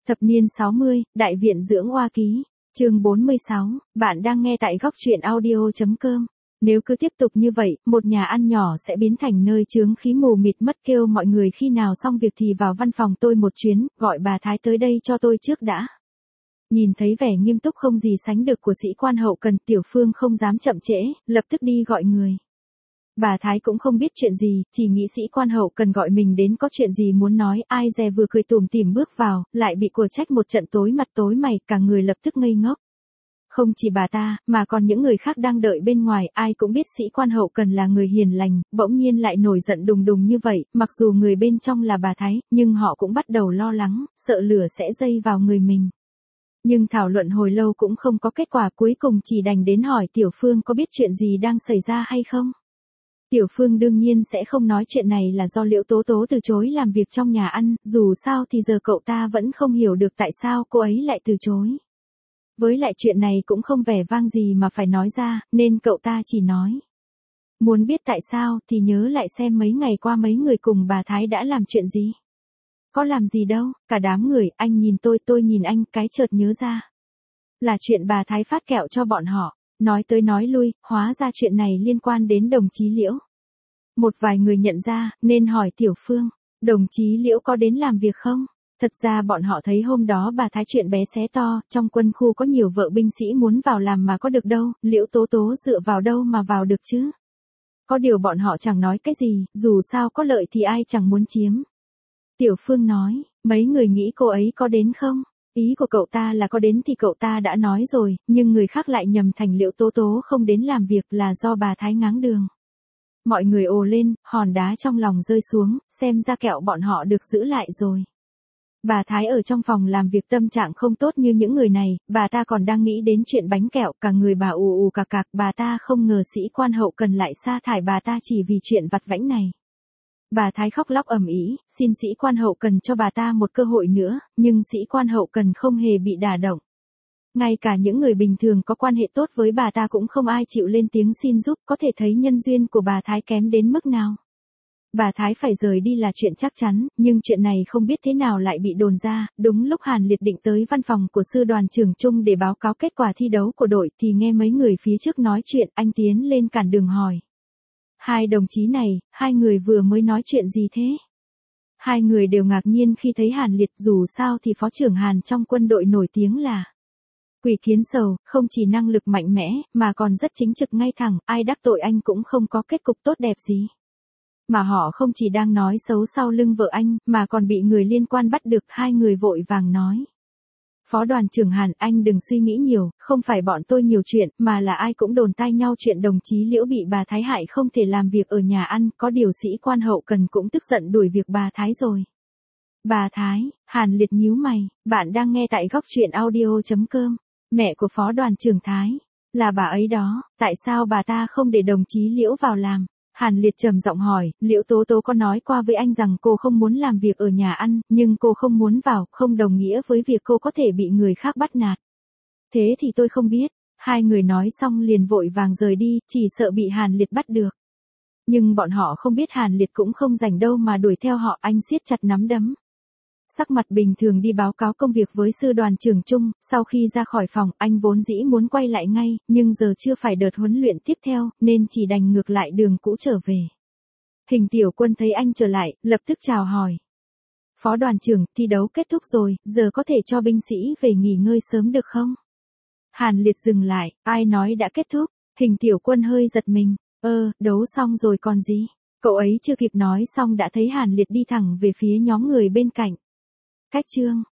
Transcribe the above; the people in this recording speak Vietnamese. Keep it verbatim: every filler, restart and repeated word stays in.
Thập niên sáu mươi, Đại viện dưỡng oa ký, chương bốn mươi sáu, bạn đang nghe tại góc truyện audio.com. Nếu cứ tiếp tục như vậy, một nhà ăn nhỏ sẽ biến thành nơi chướng khí mù mịt mất, kêu mọi người khi nào xong việc thì vào văn phòng tôi một chuyến, gọi bà Thái tới đây cho tôi trước đã. Nhìn thấy vẻ nghiêm túc không gì sánh được của sĩ quan hậu cần, Tiểu Phương không dám chậm trễ, lập tức đi gọi người. Bà Thái cũng không biết chuyện gì, chỉ nghĩ sĩ quan hậu cần gọi mình đến có chuyện gì muốn nói, ai dè vừa cười tủm tỉm bước vào, lại bị của trách một trận tối mặt tối mày, cả người lập tức ngây ngốc. Không chỉ bà ta, mà còn những người khác đang đợi bên ngoài, ai cũng biết sĩ quan hậu cần là người hiền lành, bỗng nhiên lại nổi giận đùng đùng như vậy, mặc dù người bên trong là bà Thái, nhưng họ cũng bắt đầu lo lắng, sợ lửa sẽ dây vào người mình. Nhưng thảo luận hồi lâu cũng không có kết quả, cuối cùng chỉ đành đến hỏi Tiểu Phương có biết chuyện gì đang xảy ra hay không. Tiểu Phương đương nhiên sẽ không nói chuyện này là do Liễu Tố Tố từ chối làm việc trong nhà ăn, dù sao thì giờ cậu ta vẫn không hiểu được tại sao cô ấy lại từ chối. Với lại chuyện này cũng không vẻ vang gì mà phải nói ra, nên cậu ta chỉ nói. Muốn biết tại sao thì nhớ lại xem mấy ngày qua mấy người cùng bà Thái đã làm chuyện gì. Có làm gì đâu, cả đám người, anh nhìn tôi tôi nhìn anh, cái chợt nhớ ra. Là chuyện bà Thái phát kẹo cho bọn họ. Nói tới nói lui, hóa ra chuyện này liên quan đến đồng chí Liễu. Một vài người nhận ra, nên hỏi Tiểu Phương, đồng chí Liễu có đến làm việc không? Thật ra bọn họ thấy hôm đó bà Thái chuyện bé xé to, trong quân khu có nhiều vợ binh sĩ muốn vào làm mà có được đâu, Liễu Tố Tố dựa vào đâu mà vào được chứ? Có điều bọn họ chẳng nói cái gì, dù sao có lợi thì ai chẳng muốn chiếm. Tiểu Phương nói, mấy người nghĩ cô ấy có đến không? Ý của cậu ta là có đến thì cậu ta đã nói rồi, nhưng người khác lại nhầm thành Liễu Tố Tố không đến làm việc là do bà Thái ngáng đường. Mọi người ồ lên, hòn đá trong lòng rơi xuống, xem ra kẹo bọn họ được giữ lại rồi. Bà Thái ở trong phòng làm việc tâm trạng không tốt như những người này, bà ta còn đang nghĩ đến chuyện bánh kẹo, cả người bà ù ù cạc cạc, bà ta không ngờ sĩ quan hậu cần lại sa thải bà ta chỉ vì chuyện vặt vãnh này. Bà Thái khóc lóc ầm ĩ, xin sĩ quan hậu cần cho bà ta một cơ hội nữa, nhưng sĩ quan hậu cần không hề bị đả động. Ngay cả những người bình thường có quan hệ tốt với bà ta cũng không ai chịu lên tiếng xin giúp, có thể thấy nhân duyên của bà Thái kém đến mức nào. Bà Thái phải rời đi là chuyện chắc chắn, nhưng chuyện này không biết thế nào lại bị đồn ra, đúng lúc Hàn Liệt định tới văn phòng của sư đoàn trưởng Trung để báo cáo kết quả thi đấu của đội thì nghe mấy người phía trước nói chuyện, anh tiến lên cản đường hỏi. Hai đồng chí này, hai người vừa mới nói chuyện gì thế? Hai người đều ngạc nhiên khi thấy Hàn Liệt, dù sao thì phó trưởng Hàn trong quân đội nổi tiếng là Quỷ Kiến Sầu, không chỉ năng lực mạnh mẽ, mà còn rất chính trực ngay thẳng, ai đắc tội anh cũng không có kết cục tốt đẹp gì. Mà họ không chỉ đang nói xấu sau lưng vợ anh, mà còn bị người liên quan bắt được, hai người vội vàng nói. Phó đoàn trưởng Hàn, anh đừng suy nghĩ nhiều, không phải bọn tôi nhiều chuyện, mà là ai cũng đồn tai nhau chuyện đồng chí Liễu bị bà Thái hại không thể làm việc ở nhà ăn, có điều sĩ quan hậu cần cũng tức giận đuổi việc bà Thái rồi. Bà Thái, Hàn Liệt nhíu mày, bạn đang nghe tại góc truyện audio.com, mẹ của phó đoàn trưởng Thái, là bà ấy đó, tại sao bà ta không để đồng chí Liễu vào làm? Hàn Liệt trầm giọng hỏi, Liễu Tố Tố có nói qua với anh rằng cô không muốn làm việc ở nhà ăn, nhưng cô không muốn vào, không đồng nghĩa với việc cô có thể bị người khác bắt nạt. Thế thì tôi không biết, hai người nói xong liền vội vàng rời đi, chỉ sợ bị Hàn Liệt bắt được. Nhưng bọn họ không biết Hàn Liệt cũng không rảnh đâu mà đuổi theo họ, anh siết chặt nắm đấm. Sắc mặt bình thường đi báo cáo công việc với sư đoàn trưởng Trung, sau khi ra khỏi phòng, anh vốn dĩ muốn quay lại ngay, nhưng giờ chưa phải đợt huấn luyện tiếp theo, nên chỉ đành ngược lại đường cũ trở về. Hình Tiểu Quân thấy anh trở lại, lập tức chào hỏi. Phó đoàn trưởng, thi đấu kết thúc rồi, giờ có thể cho binh sĩ về nghỉ ngơi sớm được không? Hàn Liệt dừng lại, ai nói đã kết thúc? Hình Tiểu Quân hơi giật mình, ơ, đấu xong rồi còn gì? Cậu ấy chưa kịp nói xong đã thấy Hàn Liệt đi thẳng về phía nhóm người bên cạnh. Cách chương